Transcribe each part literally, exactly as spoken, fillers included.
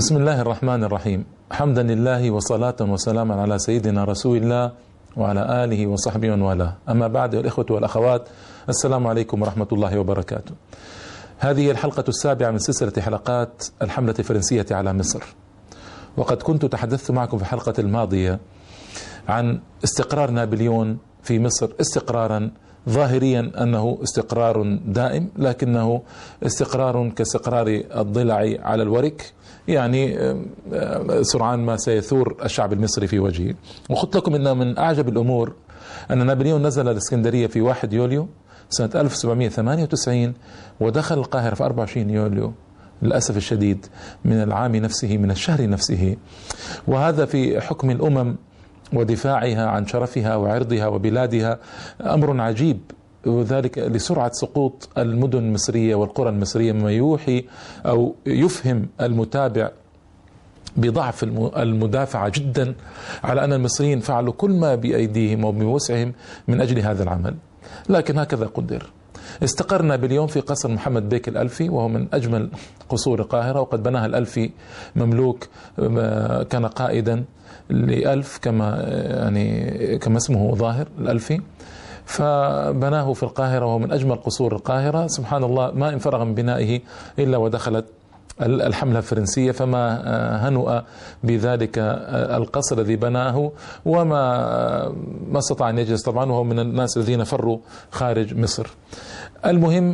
بسم الله الرحمن الرحيم. حمدا لله وصلاة وسلاما على سيدنا رسول الله وعلى آله وصحبه ومن والاه. أما بعد، الإخوة والأخوات، السلام عليكم ورحمة الله وبركاته. هذه الحلقة السابعة من سلسلة حلقات الحملة الفرنسية على مصر. وقد كنت تحدثت معكم في الحلقة الماضية عن استقرار نابليون في مصر، استقرارا ظاهريا أنه استقرار دائم، لكنه استقرار كاستقرار الضلع على الورك، يعني سرعان ما سيثور الشعب المصري في وجهه. وقلت لكم أن من أعجب الأمور أن نابليون نزل الإسكندرية في واحد يوليو سنة ألف وسبعمئة وثمانية وتسعين ودخل القاهرة في أربعة وعشرين يوليو للأسف الشديد من العام نفسه، من الشهر نفسه. وهذا في حكم الأمم ودفاعها عن شرفها وعرضها وبلادها أمر عجيب، وذلك لسرعة سقوط المدن المصرية والقرى المصرية، مما يوحي أو يفهم المتابع بضعف المدافعة جدا على أن المصريين فعلوا كل ما بأيديهم وبوسعهم من أجل هذا العمل، لكن هكذا قدر. استقر نابليون في قصر محمد بيك الألفي، وهو من أجمل قصور القاهرة، وقد بناها الألفي مملوك، كان قائدا لألف كما يعني كما اسمه ظاهر الألفي، فبناه في القاهرة وهو من أجمل قصور القاهرة. سبحان الله، ما إن فرغ من بنائه إلا ودخلت الحملة الفرنسية، فما هنؤ بذلك القصر الذي بناه، وما ما استطاع أن يجلس طبعا، وهو من الناس الذين فروا خارج مصر. المهم،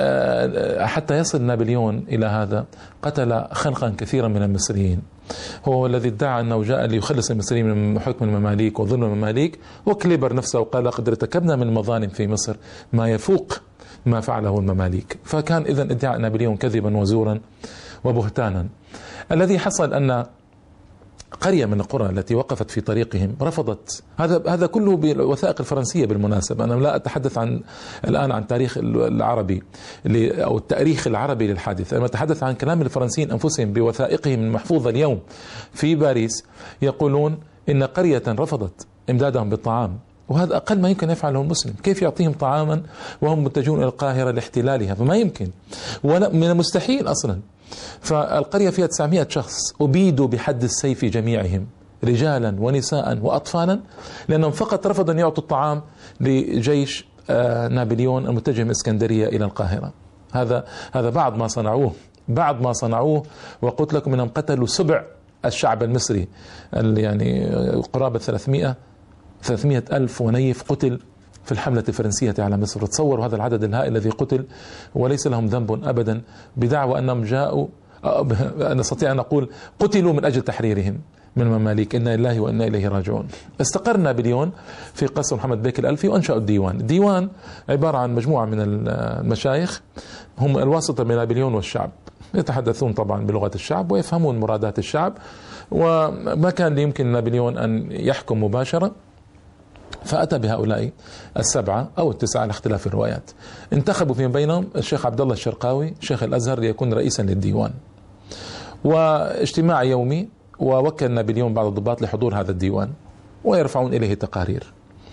حتى يصل نابليون إلى هذا قتل خلقا كثيرا من المصريين. هو الذي ادعى أنه جاء ليخلص المصريين من حكم المماليك وظلم المماليك، وكليبر نفسه قال لقد ارتكبنا من المظالم في مصر ما يفوق ما فعله المماليك. فكان إذن ادعاء نابليون كذبا وزورا وبهتانا. الذي حصل أن قرية من القرى التي وقفت في طريقهم رفضت، هذا هذا كله بالوثائق الفرنسية بالمناسبة. أنا لا أتحدث عن الآن عن تاريخ العربي أو التاريخ العربي للحادثة، أنا أتحدث عن كلام الفرنسيين أنفسهم بوثائقهم المحفوظة اليوم في باريس. يقولون إن قرية رفضت إمدادهم بالطعام، وهذا أقل ما يمكن يفعله المسلم. كيف يعطيهم طعاما وهم متجهون إلى القاهرة لاحتلالها؟ فما يمكن، ولا من المستحيل أصلا. فالقرية فيها تسعمئة شخص أبيدوا بحد السيف جميعهم، رجالا ونساء وأطفالا، لأنهم فقط رفضوا أن يعطوا الطعام لجيش نابليون المتجه من الإسكندرية إلى القاهرة. هذا هذا بعض ما صنعوه بعض ما صنعوه وقلت لكم أنهم قتلوا سبع الشعب المصري، يعني قرابة ثلاثمئة ألف ونيف قتل في الحملة الفرنسية على مصر. تصوروا هذا العدد الهائل الذي قتل وليس لهم ذنب أبدا، بدعوى أنهم جاءوا، نستطيع أن نقول قتلوا من أجل تحريرهم من المماليك. إنا لله وإنا إليه راجعون. استقر نابليون في قصر محمد بيك الألفي وأنشأوا الديوان. الديوان عبارة عن مجموعة من المشايخ هم الواسطة بين نابليون والشعب، يتحدثون طبعا بلغة الشعب ويفهمون مرادات الشعب، وما كان يمكن نابليون أن يحكم مباشرة، فأتى بهؤلاء السبعة أو التسعة على اختلاف الروايات. انتخبوا فيما بينهم الشيخ عبد الله الشرقاوي شيخ الأزهر ليكون رئيسا للديوان، واجتماع يومي، ووكل نابليون بعض الضباط لحضور هذا الديوان ويرفعون إليه تقارير.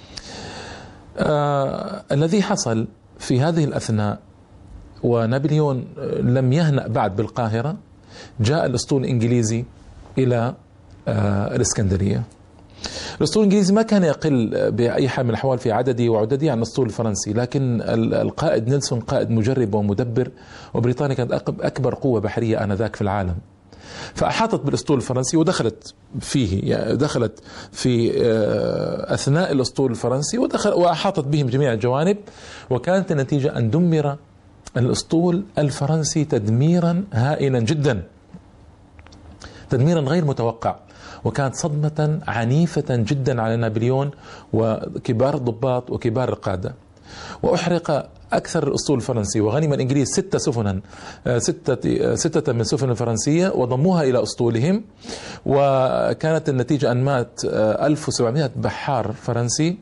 آه الذي حصل في هذه الأثناء ونابليون لم يهنأ بعد بالقاهرة، جاء الأسطول الإنجليزي إلى آه الإسكندرية. الأسطول الإنجليزي ما كان يقل بأي حال من الأحوال في عدده وعدده عن الأسطول الفرنسي، لكن القائد نيلسون قائد مجرب ومدبر، وبريطانيا كانت أكبر قوة بحرية آنذاك في العالم، فأحاطت بالأسطول الفرنسي ودخلت فيه، يعني دخلت في أثناء الأسطول الفرنسي ودخل وأحاطت بهم جميع الجوانب، وكانت النتيجة أن دمر الأسطول الفرنسي تدميرا هائلا جدا، تدميرا غير متوقع، وكانت صدمة عنيفة جدا على نابليون وكبار الضباط وكبار القادة. وأحرق أكثر الأسطول الفرنسي، وغنم الإنجليز ستة سفنا ستة ستة من السفن الفرنسية وضموها إلى أسطولهم، وكانت النتيجة أن مات ألف وسبعمئة بحار فرنسي،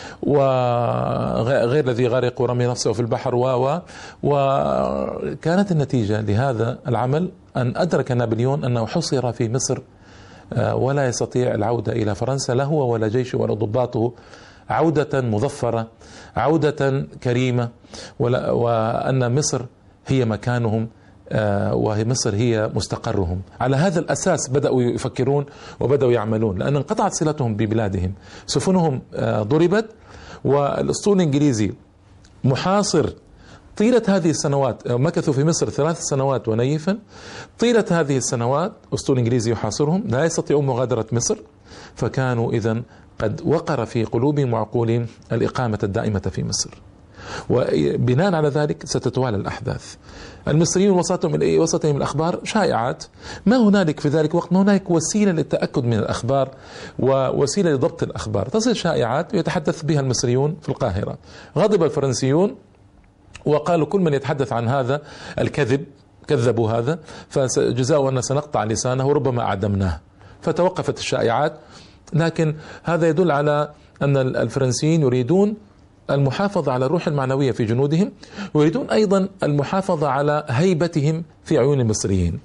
وغير الذي غرق ورمي نفسه في البحر. و وكانت النتيجة لهذا العمل أن أدرك نابليون أنه حصر في مصر ولا يستطيع العودة إلى فرنسا، لا هو ولا جيشه ولا ضباطه، عودة مظفرة، عودة كريمة، وأن مصر هي مكانهم وهي مصر هي مستقرهم. على هذا الأساس بدأوا يفكرون وبدأوا يعملون، لأن انقطعت صلتهم ببلادهم، سفنهم ضربت، والأسطول الإنجليزي محاصر طيلة هذه السنوات. مكثوا في مصر ثلاث سنوات ونيفا. طيلة هذه السنوات أسطول إنجليزي يحاصرهم، لا يستطيعون مغادرة مصر، فكانوا إذن قد وقر في قلوبهم وعقولهم الإقامة الدائمة في مصر. وبناء على ذلك ستتوالى الأحداث. المصريين وسطهم وسطهم الأخبار شائعات، ما هنالك في ذلك وقت ما هنالك وسيلة للتأكد من الأخبار ووسيلة لضبط الأخبار، تصل شائعات يتحدث بها المصريون في القاهرة. غضب الفرنسيون وقالوا كل من يتحدث عن هذا الكذب كذبوا هذا، فجزاؤه أن سنقطع لسانه وربما أعدمناه، فتوقفت الشائعات. لكن هذا يدل على أن الفرنسيين يريدون المحافظة على الروح المعنوية في جنودهم، ويريدون أيضا المحافظة على هيبتهم في عيون المصريين.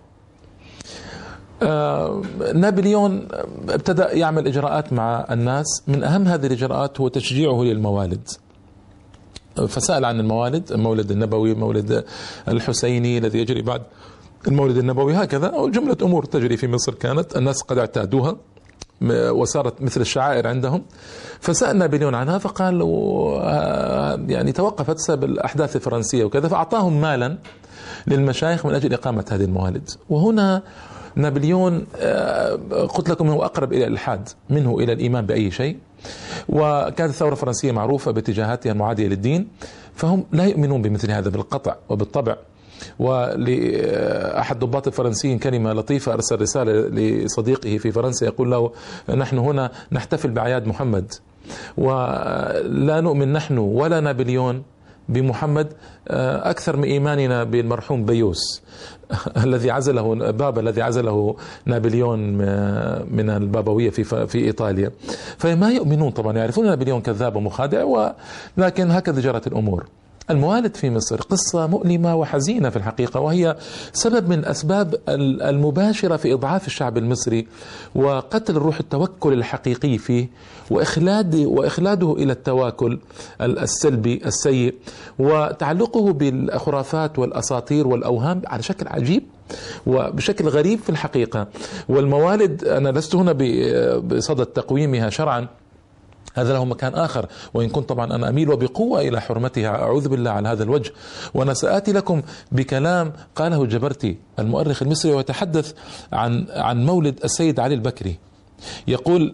آه نابليون ابتدأ يعمل إجراءات مع الناس، من أهم هذه الإجراءات هو تشجيعه للموالد، فسأل عن الموالد، المولد النبوي، مولد الحسيني الذي يجري بعد المولد النبوي، هكذا أو جملة أمور تجري في مصر كانت الناس قد اعتادوها وصارت مثل الشعائر عندهم. فسأل نابليون عنها فقال يعني توقفت بسبب الأحداث الفرنسية وكذا، فأعطاهم مالا للمشايخ من أجل إقامة هذه الموالد. وهنا نابليون قلت لكم هو أقرب إلى الإلحاد منه إلى الإيمان بأي شيء، وكانت الثورة الفرنسية معروفة باتجاهاتها المعادية للدين، فهم لا يؤمنون بمثل هذا بالقطع وبالطبع. ولأحد ضباط الفرنسيين كلمة لطيفة، أرسل رسالة لصديقه في فرنسا يقول له نحن هنا نحتفل بأعياد محمد، ولا نؤمن نحن ولا نابليون بمحمد أكثر من إيماننا بالمرحوم بيوس الذي عزله بابا الذي عزله نابليون من البابوية في في إيطاليا. فما يؤمنون طبعا، يعرفون نابليون كذاب ومخادع، ولكن هكذا جرت الأمور. الموالد في مصر قصة مؤلمة وحزينة في الحقيقة، وهي سبب من الأسباب المباشرة في إضعاف الشعب المصري وقتل الروح التوكل الحقيقي فيه، وإخلاد وإخلاده إلى التواكل السلبي السيء، وتعلقه بالخرافات والأساطير والأوهام على شكل عجيب وبشكل غريب في الحقيقة. والموالد أنا لست هنا بصدد تقويمها شرعا، هذا له مكان آخر، وإن كنت طبعا أنا أميل وبقوة إلى حرمتها، أعوذ بالله على هذا الوجه. وأنا سآتي لكم بكلام قاله الجبرتي المؤرخ المصري ويتحدث عن عن مولد السيد علي البكري. يقول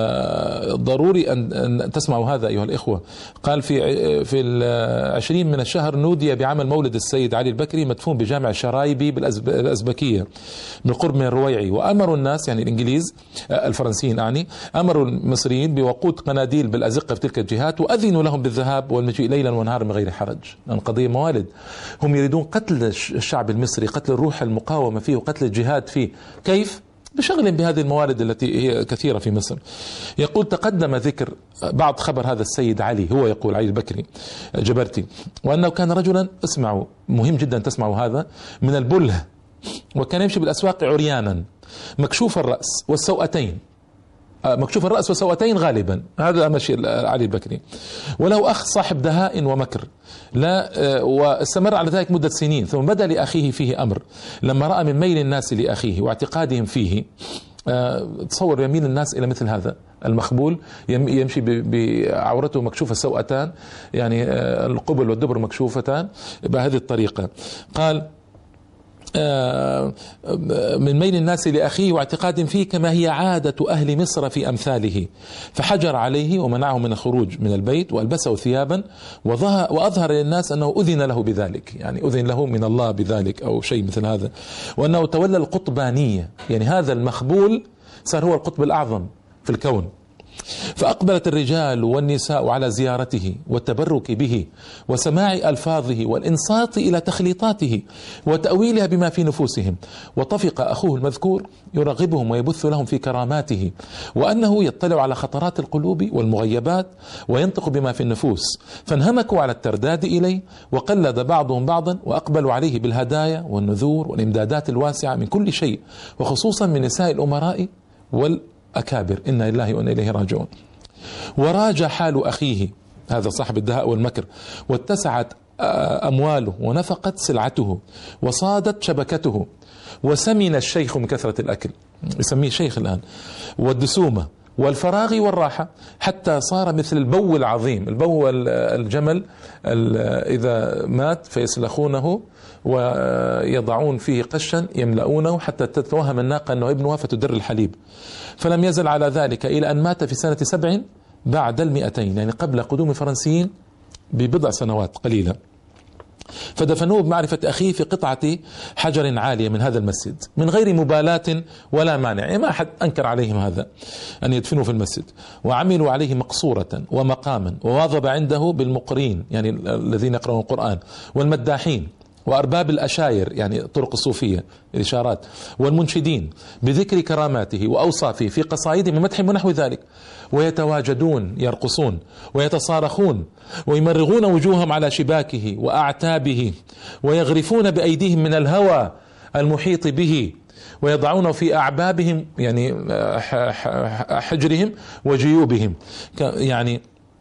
ضروري أن تسمعوا هذا أيها الإخوة. قال في في العشرين من الشهر نودي بعمل مولد السيد علي البكري مدفون بجامع الشرايبي بالأزبكية بالقرب من الرويعي، وأمروا الناس يعني الإنجليز الفرنسيين أعني أمروا المصريين بوقود قناديل بالأزقة في تلك الجهات، وأذنوا لهم بالذهاب والمجيء ليلا ونهارا من غير حرج، لأن قضية موالد. هم يريدون قتل الشعب المصري، قتل الروح المقاومة فيه وقتل الجهاد فيه. كيف؟ بشغل بهذه الموالد التي هي كثيرة في مصر. يقول تقدم ذكر بعض خبر هذا السيد علي، هو يقول علي البكري جبرتي، وأنه كان رجلا، اسمعوا مهم جدا تسمعوا هذا، من البله، وكان يمشي بالأسواق عريانا مكشوف الرأس والسوأتين، مكشوف الرأس والسوأتين غالبا، هذا مشي علي البكري. وله أخ صاحب دهاء ومكر، لا واستمر على ذلك مدة سنين، ثم بدا لأخيه فيه أمر لما رأى من ميل الناس لأخيه واعتقادهم فيه. تصور يميل الناس إلى مثل هذا المخبول، يمشي بعورته مكشوفة السوأتان، يعني القبل والدبر مكشوفتان بهذه الطريقة. قال من ميل الناس لأخيه واعتقاد فيه كما هي عادة أهل مصر في أمثاله، فحجر عليه ومنعه من الخروج من البيت وألبسه ثيابا وأظهر للناس أنه أذن له بذلك، يعني أذن له من الله بذلك أو شيء مثل هذا، وأنه تولى القطبانية، يعني هذا المخبول صار هو القطب الأعظم في الكون. فأقبلت الرجال والنساء على زيارته والتبرك به وسماع ألفاظه والإنصات إلى تخليطاته وتأويلها بما في نفوسهم، وطفق أخوه المذكور يرغبهم ويبث لهم في كراماته، وأنه يطلع على خطرات القلوب والمغيبات وينطق بما في النفوس، فانهمكوا على الترداد إليه، وقلد بعضهم بعضا وأقبلوا عليه بالهدايا والنذور والإمدادات الواسعة من كل شيء، وخصوصا من نساء الأمراء وال أكابر، إنا لله وإنا إليه راجعون. وراج حال أخيه هذا صاحب الدهاء والمكر، واتسعت أمواله ونفقت سلعته وصادت شبكته، وسمن الشيخ من كثرة الأكل، يسميه شيخ الآن، والدسومة والفراغ والراحة، حتى صار مثل البو العظيم. البو الجمل إذا مات فيسلخونه ويضعون فيه قشا يملؤونه حتى تتوهم الناقة أنه ابنها فتدر الحليب. فلم يزل على ذلك إلى أن مات في سنة سبع بعد المئتين، يعني قبل قدوم الفرنسيين ببضع سنوات قليلة. فدفنوه بمعرفة أخيه في قطعة حجر عالية من هذا المسجد من غير مبالاة ولا مانع، يعني ما أحد أنكر عليهم هذا أن يدفنوا في المسجد. وعملوا عليه مقصورة ومقاما، وواظب عنده بالمقرين يعني الذين يقرؤون القرآن، والمداحين، وأرباب الأشاير يعني طرق الصوفية الإشارات، والمنشدين بذكر كراماته وأوصافه في قصائدهم ومدحهم ونحو ذلك، ويتواجدون يرقصون ويتصارخون ويمرغون وجوههم على شباكه وأعتابه، ويغرفون بأيديهم من الهوى المحيط به، ويضعونه في أعبابهم يعني حجرهم وجيوبهم يعني.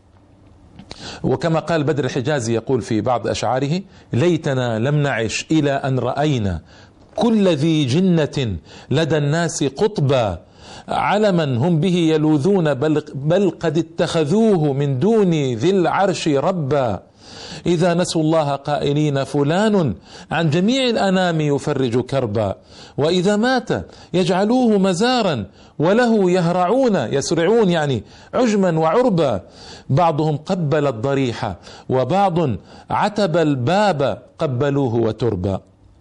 وكما قال بدر الحجازي يقول في بعض أشعاره: ليتنا لم نعش إلى أن رأينا كل ذي جنة لدى الناس قطبا، علما هم به يلوذون بل, بل قد اتخذوه من دون ذي العرش ربا، إذا نسوا الله قائلين فلان عن جميع الأنام يفرج كربا، وإذا مات يجعلوه مزارا وله يهرعون يسرعون يعني عجما وعربا، بعضهم قبل الضريح وبعض عتب الباب قبلوه وتربا،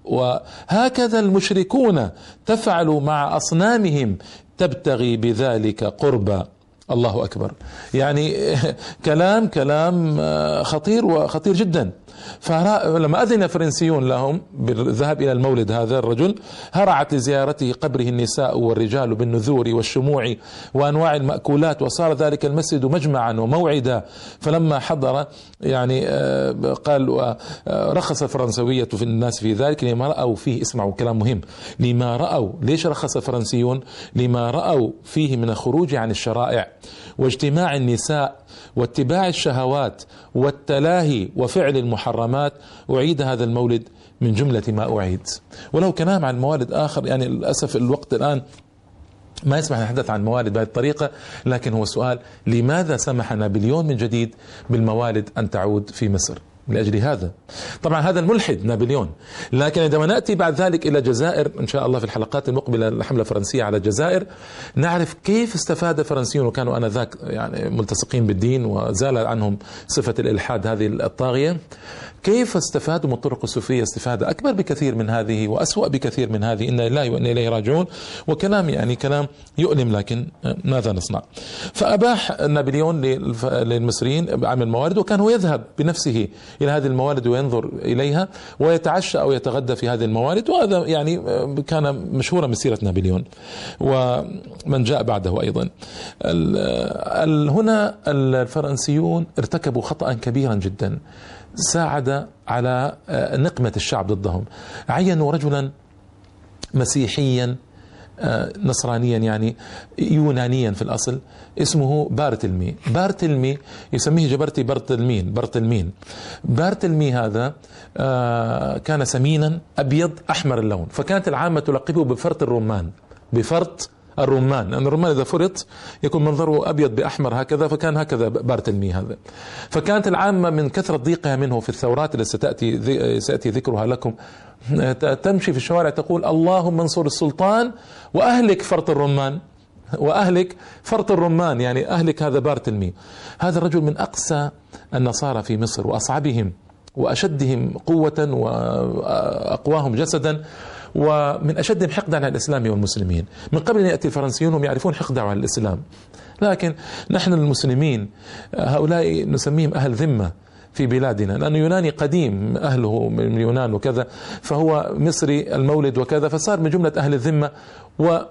وهكذا المشركون تفعل مع أصنامهم تبتغي بذلك قربا. الله أكبر. يعني كلام كلام خطير وخطير جدا. فلما أذن فرنسيون لهم بالذهاب إلى المولد هذا الرجل، هرعت لزيارته قبره النساء والرجال بالنذور والشموع وأنواع المأكولات، وصار ذلك المسجد مجمعا وموعدا. فلما حضر يعني قال رخص الفرنسوية في الناس في ذلك لما رأوا فيه، اسمعوا كلام مهم، لما رأوا، ليش رخص الفرنسيون؟ لما رأوا فيه من الخروج عن الشرائع واجتماع النساء واتباع الشهوات والتلاهي وفعل المحرمات. أعيد هذا المولد من جملة ما أعيد. ولو كلام عن موالد آخر، يعني للأسف الوقت الآن ما يسمح نتحدث عن موالد بهذه الطريقة، لكن هو السؤال: لماذا سمح نابليون من جديد بالموالد أن تعود في مصر؟ لأجل هذا. طبعا هذا الملحد نابليون. لكن عندما نأتي بعد ذلك إلى الجزائر إن شاء الله في الحلقات المقبلة، الحملة الفرنسية على الجزائر، نعرف كيف استفاد الفرنسيون، وكانوا آنذاك يعني ملتصقين بالدين وزال عنهم صفة الإلحاد هذه الطاغية، كيف استفادوا من الطرق الصوفية استفادة أكبر بكثير من هذه وأسوأ بكثير من هذه. إنا لله وإنا إليه راجعون. وكلام يعني كلام يؤلم، لكن ماذا نصنع؟ فأباح نابليون للمصريين عمل موالد، وكان هو يذهب بنفسه إلى هذه الموالد وينظر إليها ويتعشى أو يتغدى في هذه الموالد. وهذا يعني كان مشهورا من سيرة نابليون ومن جاء بعده أيضا. هنا الفرنسيون ارتكبوا خطأ كبيرا جدا ساعد على نقمة الشعب ضدهم. عينوا رجلا مسيحيا نصرانيا يعني يونانيا في الأصل، اسمه بارتلمي. بارتلمي يسميه جبرتي برتلمين برتلمين بارتلمي هذا كان سمينا أبيض أحمر اللون، فكانت العامة تلقبه بفرط الرمان، بفرط الرمان، لأن الرمان إذا فرط يكون منظره أبيض بأحمر هكذا، فكان هكذا بارتلمي هذا. فكانت العامة من كثرة ضيقها منه في الثورات التي ستأتي سأتي ذكرها لكم تمشي في الشوارع تقول: اللهم انصر السلطان وأهلك فرط الرمان، وأهلك فرط الرمان، يعني أهلك هذا بارتلمي. هذا الرجل من أقسى النصارى في مصر وأصعبهم وأشدهم قوة وأقواهم جسدا، ومن أشدهم حقدا على الإسلام والمسلمين. من قبل أن يأتي الفرنسيون هم يعرفون حقده على الإسلام، لكن نحن المسلمين هؤلاء نسميهم أهل ذمة في بلادنا، لأنه يوناني قديم أهله من اليونان وكذا، فهو مصري المولد وكذا، فصار من جملة أهل الذمة. و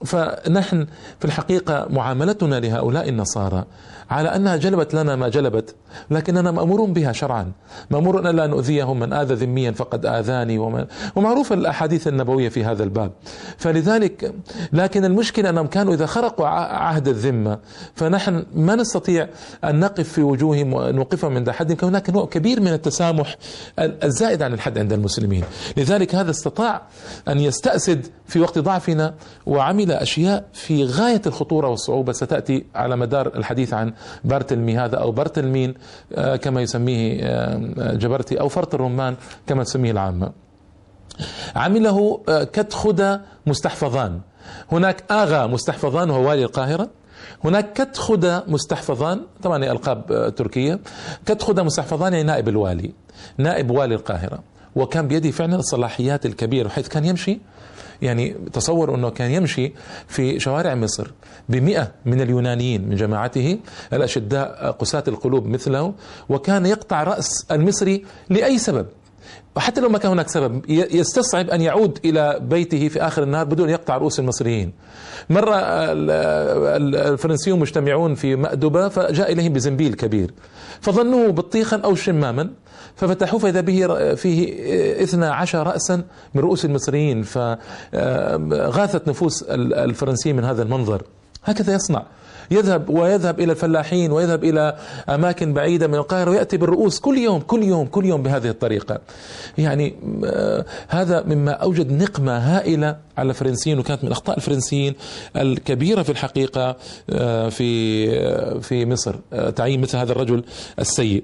فنحن في الحقيقة معاملتنا لهؤلاء النصارى على أنها جلبت لنا ما جلبت، لكننا مأمورون بها شرعا، مأمورون أن لا نؤذيهم، من آذى ذميا فقد آذاني، ومن ومعروف الأحاديث النبوية في هذا الباب. فلذلك لكن المشكلة أنهم كانوا إذا خرقوا عهد الذمة فنحن ما نستطيع أن نقف في وجوههم ونوقفهم عند حدهم، كان هناك نوع كبير من التسامح الزائد عن الحد عند المسلمين. لذلك هذا استطاع أن يستأسد في وقت ضعفنا وعمل أشياء في غاية الخطورة والصعوبة ستأتي على مدار الحديث عن بارتلمي هذا أو بارتلمين كما يسميه جبرتي أو فرط الرمان كما تسميه العامة. عمله كتخدى مستحفظان، هناك آغا مستحفظان وهو والي القاهرة، هناك كتخدى مستحفظان طبعا ألقاب تركية، كتخدى مستحفظان يعني نائب الوالي، نائب والي القاهرة، وكان بيده فعلا الصلاحيات الكبيرة، حيث كان يمشي يعني تصور أنه كان يمشي في شوارع مصر بمئة من اليونانيين من جماعته الأشداء قساة القلوب مثله، وكان يقطع رأس المصري لأي سبب، وحتى لو ما كان هناك سبب يستصعب أن يعود إلى بيته في آخر النهار بدون يقطع رؤوس المصريين. مرة الفرنسيون مجتمعون في مأدبة فجاء إليهم بزنبيل كبير فظنوه بطيخا أو شماما، ففتحوه فإذا به فيه اثنا عشر رأسا من رؤوس المصريين، فغاثت نفوس الفرنسيين من هذا المنظر. هكذا يصنع، يذهب ويذهب إلى الفلاحين ويذهب إلى أماكن بعيدة من القاهرة ويأتي بالرؤوس كل يوم كل يوم كل يوم بهذه الطريقة. يعني هذا مما أوجد نقمة هائلة على الفرنسيين، وكانت من أخطاء الفرنسيين الكبيرة في الحقيقة في في مصر تعيين مثل هذا الرجل السيء.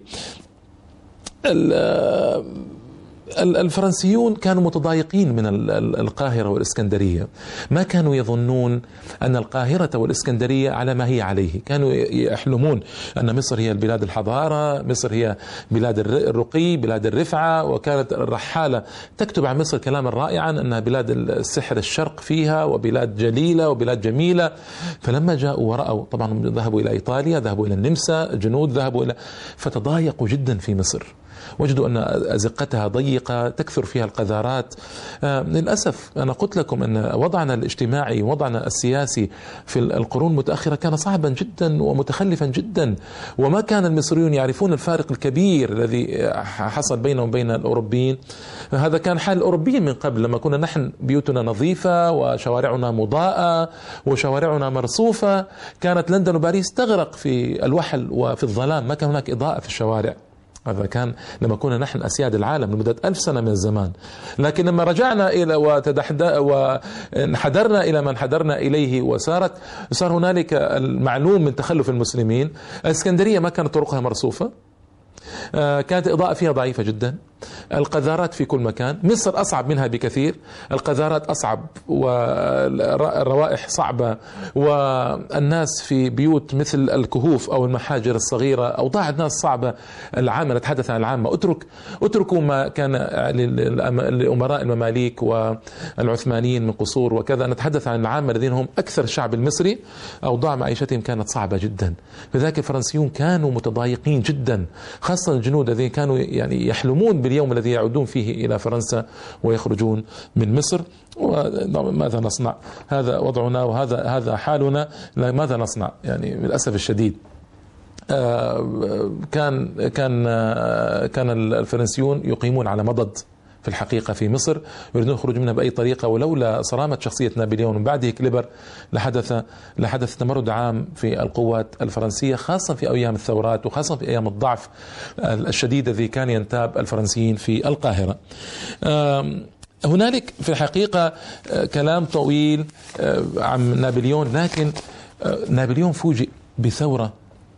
الفرنسيون كانوا متضايقين من القاهرة والإسكندرية، ما كانوا يظنون أن القاهرة والإسكندرية على ما هي عليه، كانوا يحلمون أن مصر هي البلاد الحضارة، مصر هي بلاد الرقي، بلاد الرفعة، وكانت الرحالة تكتب عن مصر كلاما رائعا أنها بلاد السحر الشرق فيها، وبلاد جليلة وبلاد جميلة. فلما جاءوا ورأوا طبعا ذهبوا إلى إيطاليا، ذهبوا إلى النمسا، جنود ذهبوا إلى، فتضايقوا جدا في مصر، وجدوا أن أزقتها ضيقة تكثر فيها القذارات. آه للأسف أنا قلت لكم أن وضعنا الاجتماعي وضعنا السياسي في القرون المتأخرة كان صعبا جدا ومتخلفا جدا، وما كان المصريون يعرفون الفارق الكبير الذي حصل بينهم وبين الأوروبيين. هذا كان حال الأوروبيين من قبل، لما كنا نحن بيوتنا نظيفة وشوارعنا مضاءة وشوارعنا مرصوفة، كانت لندن وباريس تغرق في الوحل وفي الظلام، ما كان هناك إضاءة في الشوارع. هذا كان لما كنا نحن أسياد العالم لمدة ألف سنة من الزمان. لكن لما رجعنا إلى وانحدرنا إلى ما انحدرنا إليه، وصارت صار هنالك المعلوم من تخلف المسلمين. الإسكندرية ما كانت طرقها مرصوفة، كانت الإضاءة فيها ضعيفة جدا، القذارات في كل مكان. مصر أصعب منها بكثير، القذارات أصعب والروائح صعبة، والناس في بيوت مثل الكهوف أو المحاجر الصغيرة، أوضاع الناس صعبة. العامة، نتحدث عن العامة، اترك اتركوا ما كان لأمراء المماليك والعثمانيين من قصور وكذا، نتحدث عن العامة الذين هم أكثر الشعب المصري، أوضاع معيشتهم كانت صعبة جدا. لذلك الفرنسيون كانوا متضايقين جدا، خاصة الجنود الذين كانوا يعني يحلمون باليوم الذي يعودون فيه إلى فرنسا ويخرجون من مصر. وماذا نصنع؟ هذا وضعنا وهذا هذا حالنا، ماذا نصنع؟ يعني للأسف الشديد كان كان كان الفرنسيون يقيمون على مضض في الحقيقة في مصر، يريدون الخروج منها بأي طريقة، ولولا صرامة شخصية نابليون ومن بعده كليبر لحدث لحدث تمرد عام في القوات الفرنسية، خاصة في أيام الثورات وخاصة في أيام الضعف الشديد الذي كان ينتاب الفرنسيين في القاهرة. هنالك في الحقيقة كلام طويل عن نابليون، لكن نابليون فوجئ بثورة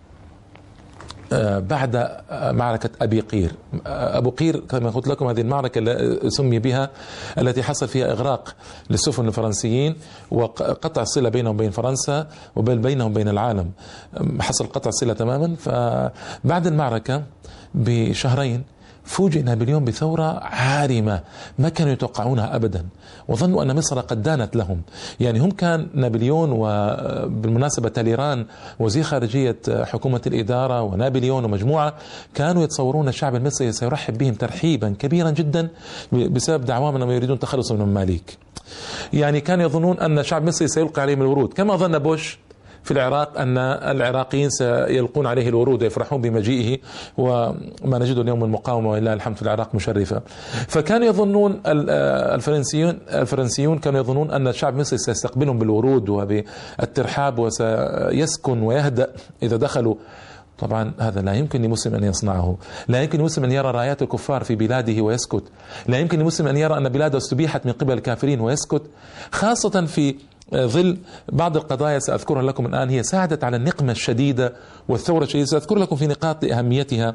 بعد معركة أبي قير. أبو قير كما قلت لكم هذه المعركة التي سمي بها، التي حصل فيها إغراق للسفن الفرنسيين وقطع الصلة بينهم وبين فرنسا وبين بينهم وبين العالم، حصل قطع الصلة تماما. فبعد المعركة بشهرين فوجئ نابليون بثورة عارمة ما كانوا يتوقعونها أبدا، وظنوا أن مصر قد دانت لهم. يعني هم كان نابليون، وبالمناسبة تاليران وزير خارجية حكومة الإدارة ونابليون ومجموعة، كانوا يتصورون الشعب المصري سيرحب بهم ترحيبا كبيرا جدا بسبب دعواهم أنهم يريدون تخلص من المماليك. يعني كانوا يظنون أن الشعب المصري سيلقي عليهم الورود، كما ظن بوش في العراق أن العراقيين سيلقون عليه الورود ويفرحون بمجيئه، وما نجده اليوم المقاومة ولله الحمد في العراق مشرفة. فكانوا يظنون الفرنسيون الفرنسيون كانوا يظنون أن الشعب المصري سيستقبلهم بالورود وبالترحاب وسيسكن ويهدأ إذا دخلوا. طبعا هذا لا يمكن لمسلم أن يصنعه، لا يمكن لمسلم أن يرى رايات الكفار في بلاده ويسكت، لا يمكن لمسلم أن يرى أن بلاده استبيحت من قبل الكافرين ويسكت، خاصة في ظل بعض القضايا سأذكرها لكم الآن هي ساعدت على النقمة الشديدة والثورة الشديدة. سأذكر لكم في نقاط لأهميتها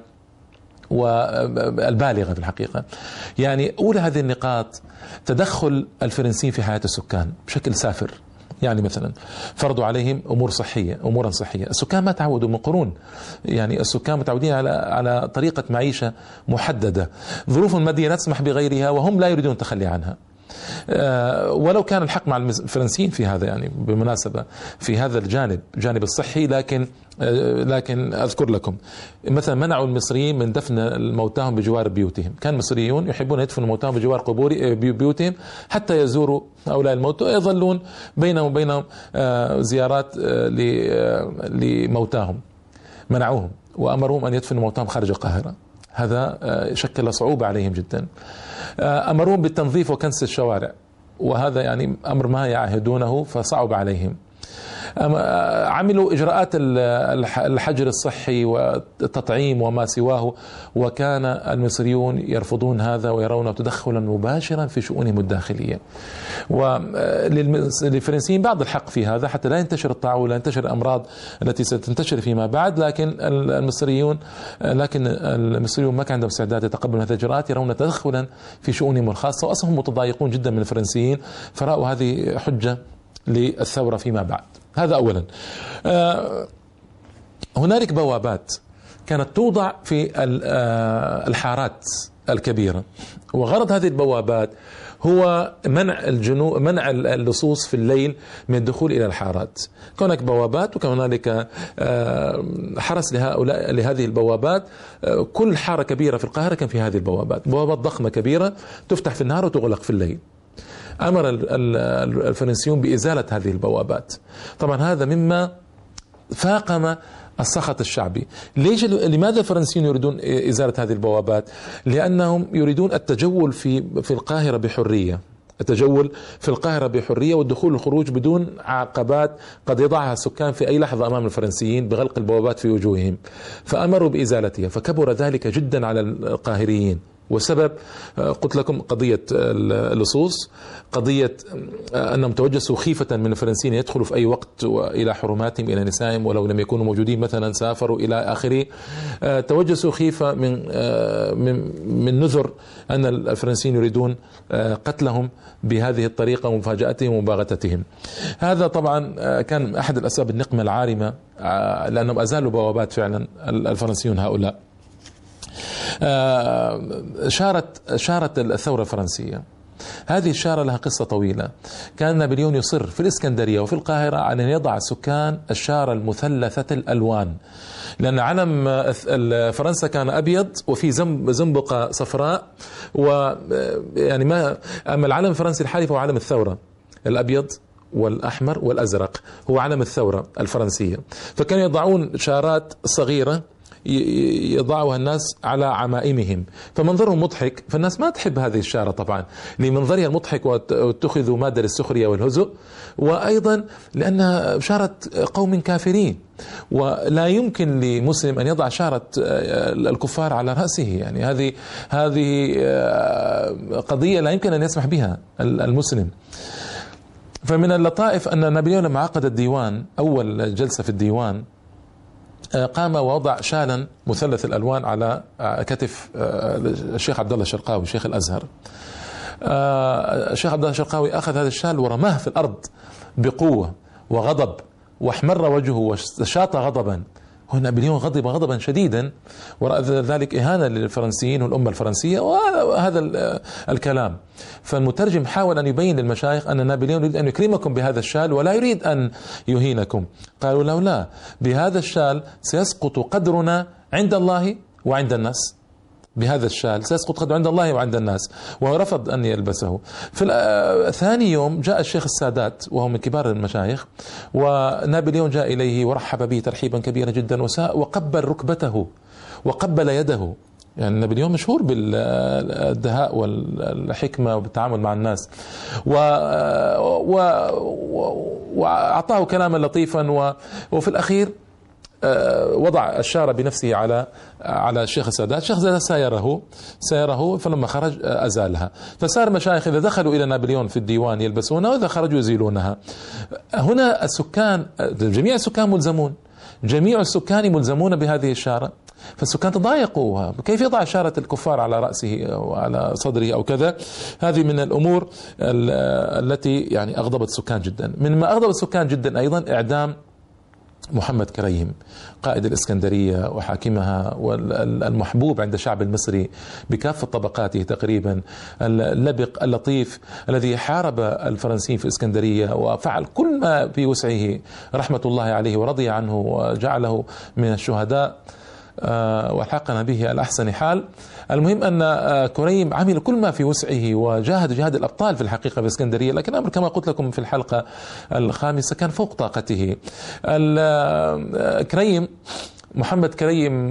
والبالغة في الحقيقة. يعني أولى هذه النقاط تدخل الفرنسيين في حياة السكان بشكل سافر. يعني مثلا فرضوا عليهم امور صحيه، امورا صحيه، السكان ما تعودوا من قرون، يعني السكان متعودين على على طريقه معيشه محدده، ظروف الماديه لا تسمح بغيرها وهم لا يريدون التخلي عنها. أه ولو كان الحق مع الفرنسيين في هذا، يعني بالمناسبة في هذا الجانب جانب الصحي، لكن أه لكن أذكر لكم مثلا منعوا المصريين من دفن موتاهم بجوار بيوتهم. كان المصريون يحبون يدفنوا موتاهم بجوار قبور بيوتهم حتى يزوروا هؤلاء الموتى ويظلون بينهم وبينهم أه زيارات أه لموتاهم. منعوهم وأمرهم أن يدفنوا موتاهم خارج القاهرة. هذا شكل صعوبة عليهم جدا. أمرهم بالتنظيف وكنس الشوارع، وهذا يعني أمر ما يعهدونه فصعب عليهم. عملوا إجراءات الحجر الصحي والتطعيم وما سواه، وكان المصريون يرفضون هذا ويرونه تدخلا مباشرا في شؤونهم الداخلية. وللفرنسيين بعض الحق في هذا حتى لا ينتشر الطاعون ولا ينتشر الأمراض التي ستنتشر فيما بعد، لكن المصريون لكن المصريون ما كان عندهم استعداد يتقبلوا هذه الإجراءات، يرون تدخلا في شؤونهم الخاصة، وأصلهم متضايقون جدا من الفرنسيين، فرأوا هذه حجة للثورة فيما بعد. هذا أولا. هنالك بوابات كانت توضع في الحارات الكبيرة، وغرض هذه البوابات هو منع الجنو منع اللصوص في الليل من الدخول إلى الحارات. كان هناك بوابات وكان هنالك حرس لهؤلاء لهذه البوابات. كل حارة كبيرة في القاهرة كان في هذه البوابات، بوابات ضخمة كبيرة تفتح في النهار وتغلق في الليل. أمر الفرنسيون بإزالة هذه البوابات. طبعا هذا مما فاقم السخط الشعبي. ليش لماذا الفرنسيون يريدون إزالة هذه البوابات؟ لأنهم يريدون التجول في في القاهرة بحرية، التجول في القاهرة بحرية والدخول والخروج بدون عقبات قد يضعها السكان في أي لحظة أمام الفرنسيين بغلق البوابات في وجوههم، فأمروا بإزالتها، فكبر ذلك جدا على القاهريين. والسبب قلت لكم قضية اللصوص، قضية أنهم توجسوا خيفة من الفرنسيين يدخلوا في أي وقت إلى حرماتهم إلى نسائهم ولو لم يكونوا موجودين، مثلا سافروا إلى آخره. توجسوا خيفة من من من نذر أن الفرنسيين يريدون قتلهم بهذه الطريقة ومفاجأتهم ومباغتتهم. هذا طبعا كان أحد الأسباب النقمة العارمة، لأنهم أزالوا بوابات فعلا الفرنسيون هؤلاء. شارت شارت الثورة الفرنسية. هذه الشارة لها قصة طويلة. كان نابليون يصر في الإسكندرية وفي القاهرة على أن يضع السكان الشارة المثلثة الألوان، لأن علم فرنسا كان أبيض وفي زنبقة صفراء، ويعني ما أما العلم الفرنسي الحالي فهو علم الثورة، الأبيض والأحمر والأزرق هو علم الثورة الفرنسية. فكانوا يضعون شارات صغيرة يضعها الناس على عمائمهم، فمنظرهم مضحك، فالناس ما تحب هذه الشارة طبعا لمنظرها المضحك واتخذوا مادة للسخرية والهزء، وأيضا لأنها شارة قوم كافرين، ولا يمكن لمسلم أن يضع شارة الكفار على رأسه. يعني هذه هذه قضية لا يمكن أن يسمح بها المسلم. فمن اللطائف أن نابليون لما عقد الديوان أول جلسة في الديوان قام ووضع شالا مثلث الألوان على كتف الشيخ عبد الله الشرقاوي شيخ الأزهر. الشيخ عبد الله الشرقاوي أخذ هذا الشال ورماه في الأرض بقوة وغضب، واحمر وجهه وشاط غضبا. نابليون غضب غضبا شديدا، ورأى ذلك إهانة للفرنسيين والأمة الفرنسية وهذا الكلام. فالمترجم حاول أن يبين للمشايخ أن نابليون يريد أن يكرمكم بهذا الشال ولا يريد أن يهينكم. قالوا له لا، بهذا الشال سيسقط قدرنا عند الله وعند الناس. بهذا الشال سيسقط قدره عند الله وعند الناس، ورفض أن يلبسه. في ثاني يوم جاء الشيخ السادات وهو من كبار المشايخ، ونابليون جاء إليه ورحب به ترحيبا كبيرا جدا وقبل ركبته وقبل يده. يعني نابليون مشهور بالدهاء والحكمة وبالتعامل مع الناس، و... و... وأعطاه كلاما لطيفا، وفي الأخير وضع الشارة بنفسه على على الشيخ السادات. الشيخ السادات سايره سايره فلما خرج أزالها. فصار المشايخ إذا دخلوا إلى نابليون في الديوان يلبسونها، وإذا خرجوا يزيلونها. هنا السكان، جميع السكان ملزمون، جميع السكان ملزمون بهذه الشارة. فالسكان تضايقوا، كيف يضع شارة الكفار على رأسه أو على صدره أو كذا. هذه من الأمور التي يعني أغضبت السكان جدا. مما أغضب السكان جدا أيضا إعدام محمد كريم، قائد الإسكندرية وحاكمها والمحبوب عند الشعب المصري بكافة طبقاته تقريبا، اللبق اللطيف الذي حارب الفرنسيين في الإسكندرية وفعل كل ما في وسعه رحمة الله عليه ورضي عنه وجعله من الشهداء والحقنا به الأحسن حال. المهم أن كريم عمل كل ما في وسعه وجاهد جهاد الأبطال في الحقيقة في الإسكندرية، لكن الأمر كما قلت لكم في الحلقة الخامسة كان فوق طاقته. كريم محمد كريم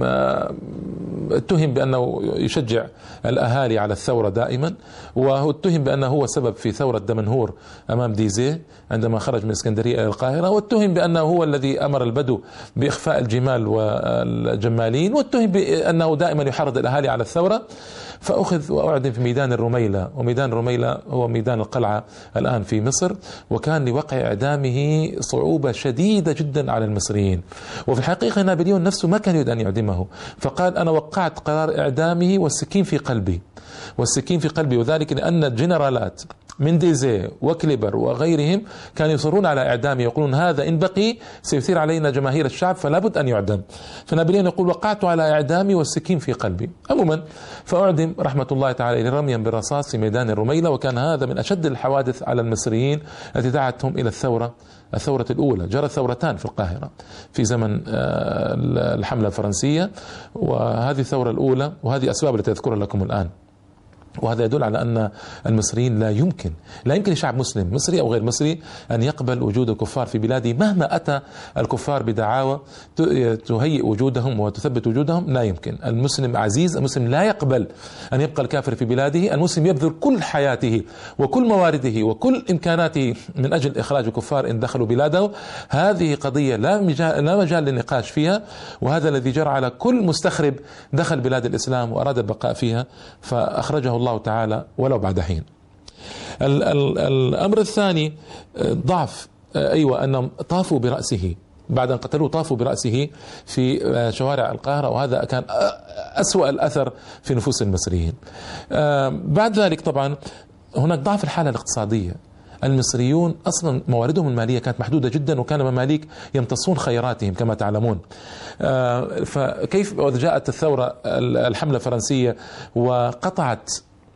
اتهم بأنه يشجع الأهالي على الثورة دائما، وهو اتهم بأنه هو سبب في ثورة دمنهور أمام ديزيه عندما خرج من اسكندرية إلى القاهرة، واتهم بأنه هو الذي أمر البدو بإخفاء الجمال والجمالين، واتهم بأنه دائما يحرض الأهالي على الثورة. فأخذ وأعدم في ميدان الرميلة، وميدان الرميلة هو ميدان القلعة الآن في مصر، وكان لوقع إعدامه صعوبة شديدة جدا على المصريين. وفي الحقيقة نابليون نفسه ما كان يريد أن يعدمه، فقال أنا وقعت قرار إعدامه والسكين في قلبي، والسكين في قلبي، وذلك لأن الجنرالات من ديزيه وكليبر وغيرهم كانوا يصرون على إعدامه، يقولون هذا إن بقي سيثير علينا جماهير الشعب فلا بد أن يعدم. فنابليون يقول وقعت على إعدامي والسكين في قلبي. عموما فأعدم رحمة الله تعالى رميا بالرصاص في ميدان الرميلة، وكان هذا من أشد الحوادث على المصريين التي دعتهم إلى الثورة الثورة الأولى. جرت ثورتان في القاهرة في زمن الحملة الفرنسية، وهذه الثورة الأولى، وهذه أسباب التي أذكرها لكم الآن. وهذا يدل على أن المصريين لا يمكن لا يمكن لشعب مسلم مصري أو غير مصري أن يقبل وجود الكفار في بلاده، مهما أتى الكفار بدعاوى تهيئ وجودهم وتثبت وجودهم. لا يمكن. المسلم عزيز، المسلم لا يقبل أن يبقى الكافر في بلاده. المسلم يبذل كل حياته وكل موارده وكل إمكاناته من أجل إخراج الكفار إن دخلوا بلاده. هذه قضية لا مجال, لا مجال للنقاش فيها، وهذا الذي جرى على كل مستخرب دخل بلاد الإسلام وأراد البقاء فيها فأخرجه الله تعالى ولو بعد حين. ال ال الأمر الثاني ضعف، أيوة، أنهم طافوا برأسه بعد أن قتلوه، طافوا برأسه في شوارع القاهرة، وهذا كان أسوأ الأثر في نفوس المصريين. بعد ذلك طبعا هناك ضعف الحالة الاقتصادية. المصريون أصلا مواردهم المالية كانت محدودة جدا، وكان المماليك يمتصون خيراتهم كما تعلمون. فكيف جاءت الثورة الحملة الفرنسية وقطعت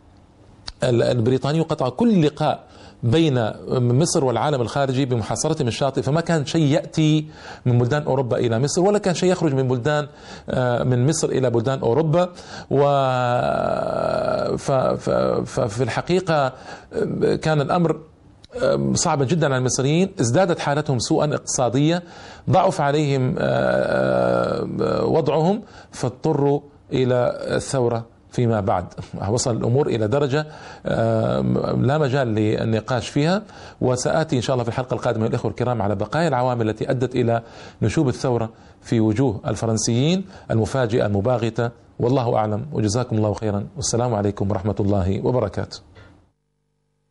البريطانيين قطعوا كل لقاء بين مصر والعالم الخارجي بمحاصرتهم الشاطئ، فما كان شيء يأتي من بلدان أوروبا إلى مصر، ولا كان شيء يخرج من بلدان من مصر إلى بلدان أوروبا. ففي الحقيقة كان الأمر صعبا جدا على المصريين. ازدادت حالتهم سوءا اقتصاديا، ضعف عليهم وضعهم، فاضطروا إلى الثورة فيما بعد. وصل الأمور إلى درجة لا مجال للنقاش فيها، وسآتي إن شاء الله في الحلقة القادمة الإخوة الكرام على بقايا العوامل التي أدت إلى نشوب الثورة في وجوه الفرنسيين المفاجئة المباغتة. والله أعلم، وجزاكم الله خيرا، والسلام عليكم ورحمة الله وبركاته.